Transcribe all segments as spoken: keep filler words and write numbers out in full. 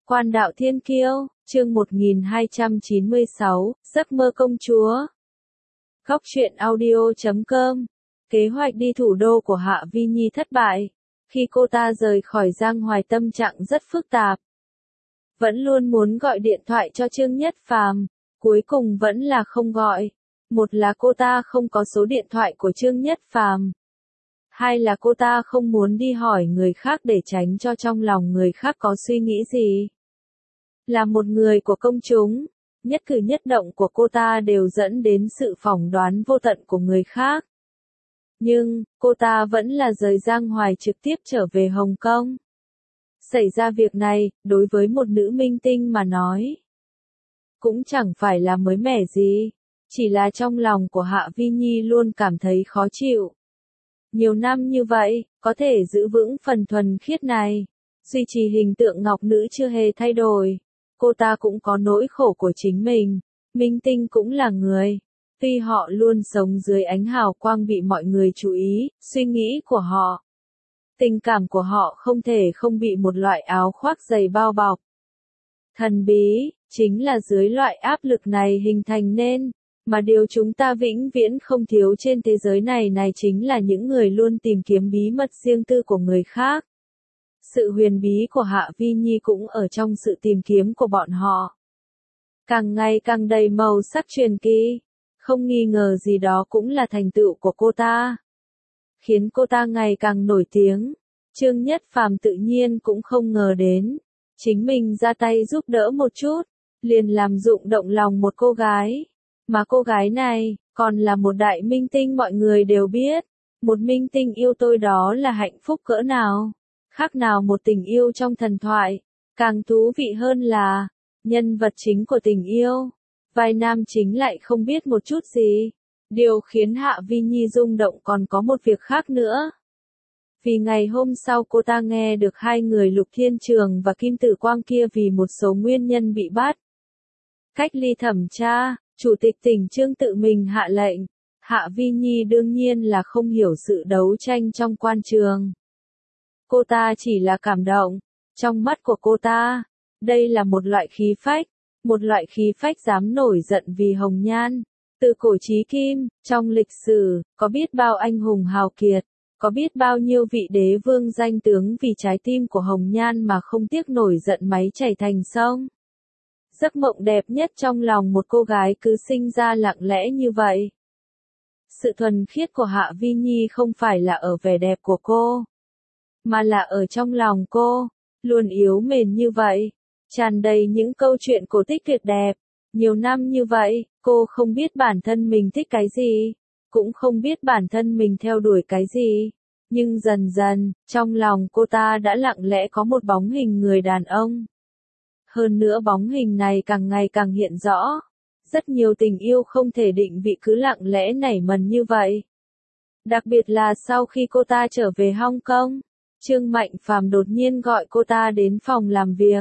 Quan đạo thiên kiêu, chương một nghìn hai trăm chín mươi sáu, giấc mơ công chúa. Góc truyện audio chấm com. Kế hoạch đi thủ đô của Hạ Vi Nhi thất bại. Khi cô ta rời khỏi Giang Hoài tâm trạng rất phức tạp. Vẫn luôn muốn gọi điện thoại cho Trương Nhất Phàm, cuối cùng vẫn là không gọi. Một là cô ta không có số điện thoại của Trương Nhất Phàm. Hai là cô ta không muốn đi hỏi người khác để tránh cho trong lòng người khác có suy nghĩ gì. Là một người của công chúng, nhất cử nhất động của cô ta đều dẫn đến sự phỏng đoán vô tận của người khác. Nhưng, cô ta vẫn là rời Giang Hoài trực tiếp trở về Hồng Kông. Xảy ra việc này, đối với một nữ minh tinh mà nói, cũng chẳng phải là mới mẻ gì, chỉ là trong lòng của Hạ Vi Nhi luôn cảm thấy khó chịu. Nhiều năm như vậy, có thể giữ vững phần thuần khiết này, duy trì hình tượng ngọc nữ chưa hề thay đổi. Cô ta cũng có nỗi khổ của chính mình, minh tinh cũng là người. Tuy họ luôn sống dưới ánh hào quang bị mọi người chú ý, suy nghĩ của họ, tình cảm của họ không thể không bị một loại áo khoác dày bao bọc. Thần bí, chính là dưới loại áp lực này hình thành nên, mà điều chúng ta vĩnh viễn không thiếu trên thế giới này này chính là những người luôn tìm kiếm bí mật riêng tư của người khác. Sự huyền bí của Hạ Vi Nhi cũng ở trong sự tìm kiếm của bọn họ. Càng ngày càng đầy màu sắc truyền kỳ, không nghi ngờ gì đó cũng là thành tựu của cô ta. Khiến cô ta ngày càng nổi tiếng, Trương Nhất Phàm tự nhiên cũng không ngờ đến. Chính mình ra tay giúp đỡ một chút, liền làm rụng động lòng một cô gái. Mà cô gái này, còn là một đại minh tinh mọi người đều biết. Một minh tinh yêu tôi đó là hạnh phúc cỡ nào. Khác nào một tình yêu trong thần thoại. Càng thú vị hơn là, nhân vật chính của tình yêu, vai nam chính lại không biết một chút gì. Điều khiến Hạ Vi Nhi rung động còn có một việc khác nữa. Vì ngày hôm sau cô ta nghe được hai người Lục Thiên Trường và Kim Tử Quang kia vì một số nguyên nhân bị bắt. Cách ly thẩm tra, Chủ tịch tỉnh Trương tự mình hạ lệnh. Hạ Vi Nhi đương nhiên là không hiểu sự đấu tranh trong quan trường. Cô ta chỉ là cảm động. Trong mắt của cô ta, đây là một loại khí phách, một loại khí phách dám nổi giận vì hồng nhan. Từ cổ chí kim, trong lịch sử, có biết bao anh hùng hào kiệt, có biết bao nhiêu vị đế vương danh tướng vì trái tim của hồng nhan mà không tiếc nổi giận máy chảy thành sông. Giấc mộng đẹp nhất trong lòng một cô gái cứ sinh ra lặng lẽ như vậy. Sự thuần khiết của Hạ Vi Nhi không phải là ở vẻ đẹp của cô, mà là ở trong lòng cô, luôn yếu mềm như vậy, tràn đầy những câu chuyện cổ tích tuyệt đẹp. Nhiều năm như vậy, cô không biết bản thân mình thích cái gì, cũng không biết bản thân mình theo đuổi cái gì. Nhưng dần dần, trong lòng cô ta đã lặng lẽ có một bóng hình người đàn ông. Hơn nữa bóng hình này càng ngày càng hiện rõ. Rất nhiều tình yêu không thể định vị cứ lặng lẽ nảy mầm như vậy. Đặc biệt là sau khi cô ta trở về Hong Kong, Trương Mạnh Phàm đột nhiên gọi cô ta đến phòng làm việc.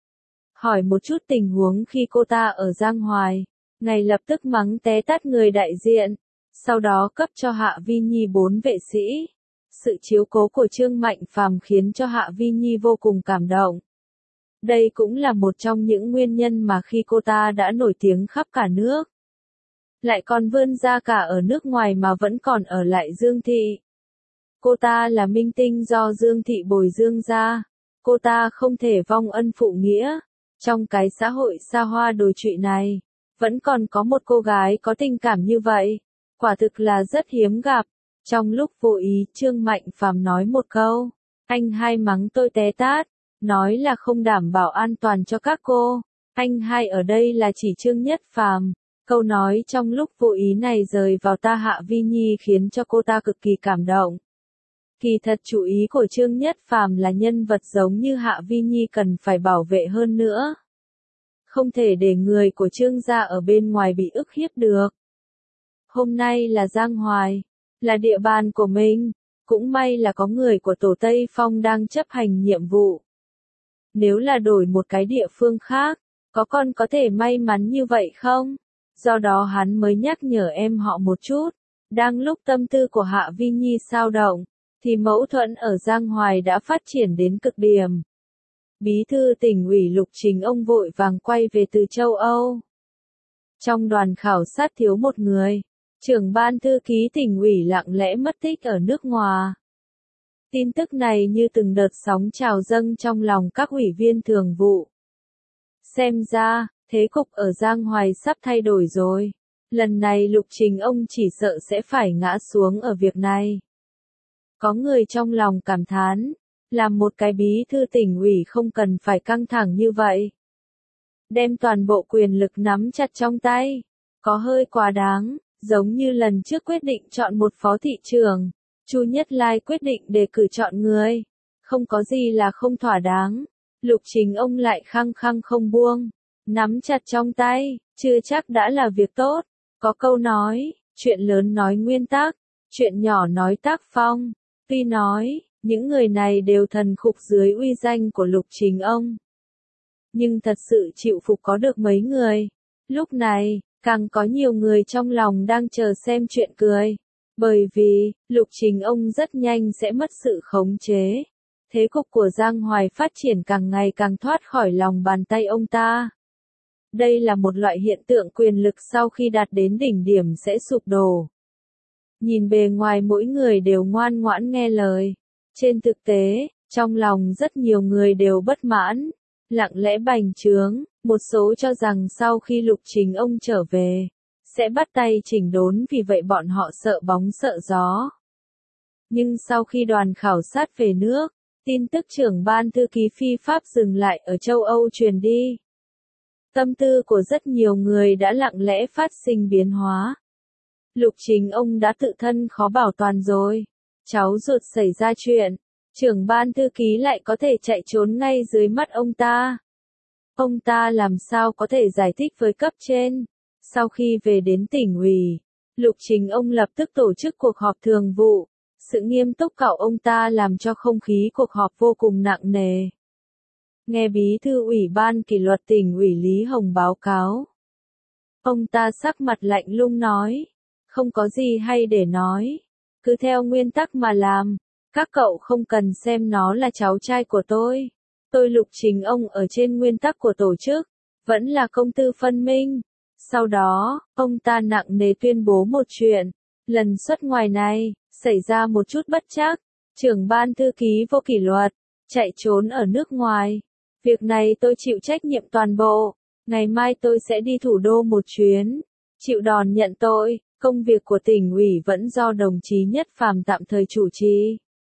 Hỏi một chút tình huống khi cô ta ở Giang Hoài, ngay lập tức mắng té tát người đại diện, sau đó cấp cho Hạ Vi Nhi bốn vệ sĩ. Sự chiếu cố của Trương Mạnh Phàm khiến cho Hạ Vi Nhi vô cùng cảm động. Đây cũng là một trong những nguyên nhân mà khi cô ta đã nổi tiếng khắp cả nước, lại còn vươn ra cả ở nước ngoài mà vẫn còn ở lại Dương Thị. Cô ta là minh tinh do Dương Thị bồi dưỡng ra, cô ta không thể vong ân phụ nghĩa. Trong cái xã hội xa hoa đồi trụy này, vẫn còn có một cô gái có tình cảm như vậy, quả thực là rất hiếm gặp. Trong lúc vô ý, Trương Mạnh Phàm nói một câu, anh hai mắng tôi té tát, nói là không đảm bảo an toàn cho các cô. Anh hai ở đây là chỉ Trương Nhất Phàm. Câu nói trong lúc vô ý này rời vào ta Hạ Vi Nhi khiến cho cô ta cực kỳ cảm động. Kỳ thật chủ ý của Trương Nhất Phàm là nhân vật giống như Hạ Vi Nhi cần phải bảo vệ hơn nữa. Không thể để người của Trương gia ở bên ngoài bị ức hiếp được. Hôm nay là Giang Hoài, là địa bàn của mình, cũng may là có người của Tổ Tây Phong đang chấp hành nhiệm vụ. Nếu là đổi một cái địa phương khác, có con có thể may mắn như vậy không? Do đó hắn mới nhắc nhở em họ một chút. Đang lúc tâm tư của Hạ Vi Nhi xao động, thì mâu thuẫn ở Giang Hoài đã phát triển đến cực điểm. Bí thư tỉnh ủy Lục Trình Ông vội vàng quay về từ châu Âu. Trong đoàn khảo sát thiếu một người, trưởng ban thư ký tỉnh ủy lặng lẽ mất tích ở nước ngoài. Tin tức này như từng đợt sóng trào dâng trong lòng các ủy viên thường vụ. Xem ra, thế cục ở Giang Hoài sắp thay đổi rồi. Lần này Lục Trình Ông chỉ sợ sẽ phải ngã xuống ở việc này. Có người trong lòng cảm thán, làm một cái bí thư tỉnh ủy không cần phải căng thẳng như vậy. Đem toàn bộ quyền lực nắm chặt trong tay, có hơi quá đáng, giống như lần trước quyết định chọn một phó thị trưởng, Chu Nhất Lai quyết định đề cử chọn người, không có gì là không thỏa đáng. Lục Trình Ông lại khăng khăng không buông, nắm chặt trong tay, chưa chắc đã là việc tốt. Có câu nói, chuyện lớn nói nguyên tắc, chuyện nhỏ nói tác phong. Tuy nói, những người này đều thần khục dưới uy danh của Lục Trình Ông. Nhưng thật sự chịu phục có được mấy người. Lúc này, càng có nhiều người trong lòng đang chờ xem chuyện cười. Bởi vì, Lục Trình Ông rất nhanh sẽ mất sự khống chế. Thế cục của Giang Hoài phát triển càng ngày càng thoát khỏi lòng bàn tay ông ta. Đây là một loại hiện tượng quyền lực sau khi đạt đến đỉnh điểm sẽ sụp đổ. Nhìn bề ngoài mỗi người đều ngoan ngoãn nghe lời. Trên thực tế, trong lòng rất nhiều người đều bất mãn, lặng lẽ bành trướng, một số cho rằng sau khi Lục Trình Ông trở về, sẽ bắt tay chỉnh đốn vì vậy bọn họ sợ bóng sợ gió. Nhưng sau khi đoàn khảo sát về nước, tin tức trưởng ban thư ký phi pháp dừng lại ở châu Âu truyền đi. Tâm tư của rất nhiều người đã lặng lẽ phát sinh biến hóa. Lục Trình Ông đã tự thân khó bảo toàn rồi. Cháu ruột xảy ra chuyện, trưởng ban thư ký lại có thể chạy trốn ngay dưới mắt ông ta. Ông ta làm sao có thể giải thích với cấp trên? Sau khi về đến tỉnh ủy, Lục Trình Ông lập tức tổ chức cuộc họp thường vụ. Sự nghiêm túc của ông ta làm cho không khí cuộc họp vô cùng nặng nề. Nghe bí thư ủy ban kỷ luật tỉnh ủy Lý Hồng báo cáo. Ông ta sắc mặt lạnh lùng nói, không có gì hay để nói, cứ theo nguyên tắc mà làm, các cậu không cần xem nó là cháu trai của tôi. Tôi Lục Trình Ông ở trên nguyên tắc của tổ chức, vẫn là công tư phân minh. Sau đó, ông ta nặng nề tuyên bố một chuyện, lần xuất ngoài này, xảy ra một chút bất trắc, trưởng ban thư ký vô kỷ luật, chạy trốn ở nước ngoài. Việc này tôi chịu trách nhiệm toàn bộ, ngày mai tôi sẽ đi thủ đô một chuyến, chịu đòn nhận tội, công việc của tỉnh ủy vẫn do đồng chí Nhất Phàm tạm thời chủ trì.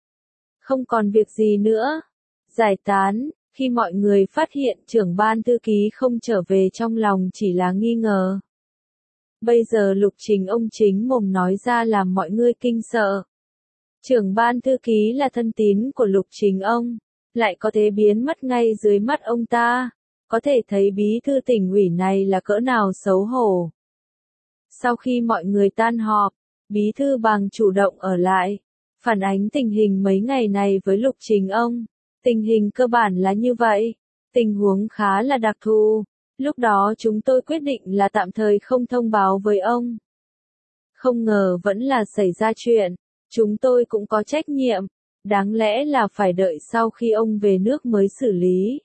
Không còn việc gì nữa. Giải tán, khi mọi người phát hiện trưởng ban thư ký không trở về trong lòng chỉ là nghi ngờ. Bây giờ Lục Trình Ông chính mồm nói ra làm mọi người kinh sợ. Trưởng ban thư ký là thân tín của Lục Trình Ông, lại có thể biến mất ngay dưới mắt ông ta, có thể thấy bí thư tỉnh ủy này là cỡ nào xấu hổ. Sau khi mọi người tan họp, bí thư Bàng chủ động ở lại, phản ánh tình hình mấy ngày này với Lục Trình Ông. Tình hình cơ bản là như vậy, tình huống khá là đặc thù, lúc đó chúng tôi quyết định là tạm thời không thông báo với ông. Không ngờ vẫn là xảy ra chuyện, chúng tôi cũng có trách nhiệm, đáng lẽ là phải đợi sau khi ông về nước mới xử lý.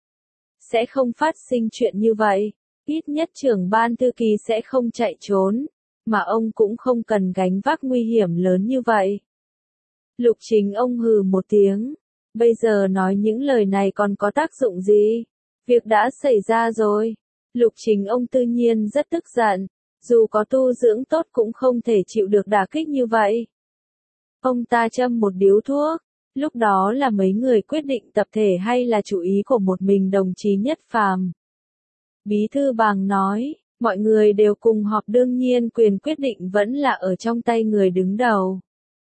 Sẽ không phát sinh chuyện như vậy, ít nhất trưởng ban thư ký sẽ không chạy trốn, mà ông cũng không cần gánh vác nguy hiểm lớn như vậy. Lục Trình Ông hừ một tiếng. Bây giờ nói những lời này còn có tác dụng gì? Việc đã xảy ra rồi. Lục Trình Ông tự nhiên rất tức giận. Dù có tu dưỡng tốt cũng không thể chịu được đả kích như vậy. Ông ta châm một điếu thuốc. Lúc đó là mấy người quyết định tập thể hay là chủ ý của một mình đồng chí Nhất Phàm? Bí thư Bàng nói, mọi người đều cùng họp đương nhiên quyền quyết định vẫn là ở trong tay người đứng đầu.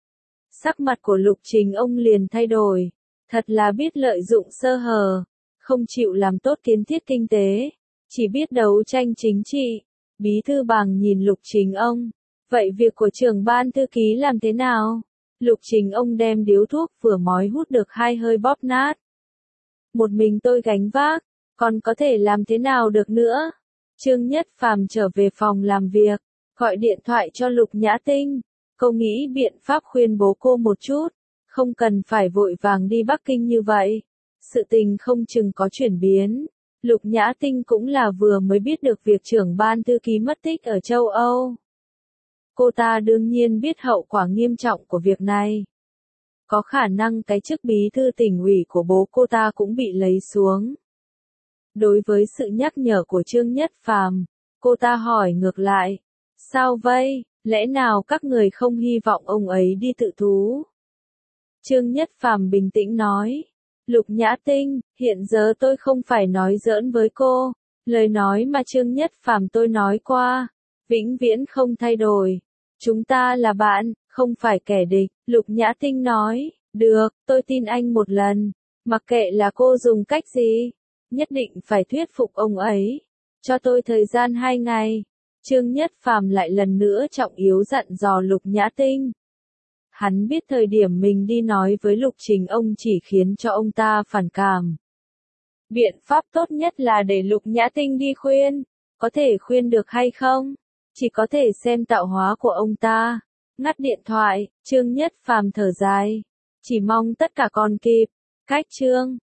Sắc mặt của Lục Trình Ông liền thay đổi. Thật là biết lợi dụng sơ hở, không chịu làm tốt kiến thiết kinh tế, chỉ biết đấu tranh chính trị. Bí thư Bàng nhìn Lục Trình Ông, vậy việc của trưởng ban thư ký làm thế nào? Lục Trình Ông đem điếu thuốc vừa mói hút được hai hơi bóp nát. Một mình tôi gánh vác, còn có thể làm thế nào được nữa? Trương Nhất Phàm trở về phòng làm việc, gọi điện thoại cho Lục Nhã Tinh, cô nghĩ biện pháp khuyên bố cô một chút. Không cần phải vội vàng đi Bắc Kinh như vậy. sự tình không chừng có chuyển biến. Lục Nhã Tinh cũng là vừa mới biết được việc trưởng ban thư ký mất tích ở châu Âu. Cô ta đương nhiên biết hậu quả nghiêm trọng của việc này. Có khả năng cái chức bí thư tỉnh ủy của bố cô ta cũng bị lấy xuống. Đối với sự nhắc nhở của Trương Nhất Phàm, cô ta hỏi ngược lại, sao vậy, lẽ nào các người không hy vọng ông ấy đi tự thú? Trương Nhất Phàm bình tĩnh nói, Lục Nhã Tinh, hiện giờ tôi không phải nói giỡn với cô, lời nói mà Trương Nhất Phàm tôi nói qua, vĩnh viễn không thay đổi. Chúng ta là bạn, không phải kẻ địch, Lục Nhã Tinh nói, được, tôi tin anh một lần, mặc kệ là cô dùng cách gì, nhất định phải thuyết phục ông ấy, cho tôi thời gian hai ngày. Trương Nhất Phàm lại lần nữa trọng yếu dặn dò Lục Nhã Tinh. Hắn biết thời điểm mình đi nói với Lục Trình ông chỉ khiến cho ông ta phản cảm. Biện pháp tốt nhất là để Lục Nhã Tinh đi khuyên, có thể khuyên được hay không? Chỉ có thể xem tạo hóa của ông ta. Ngắt điện thoại, Trương Nhất Phàm thở dài. Chỉ mong tất cả còn kịp. Cách chương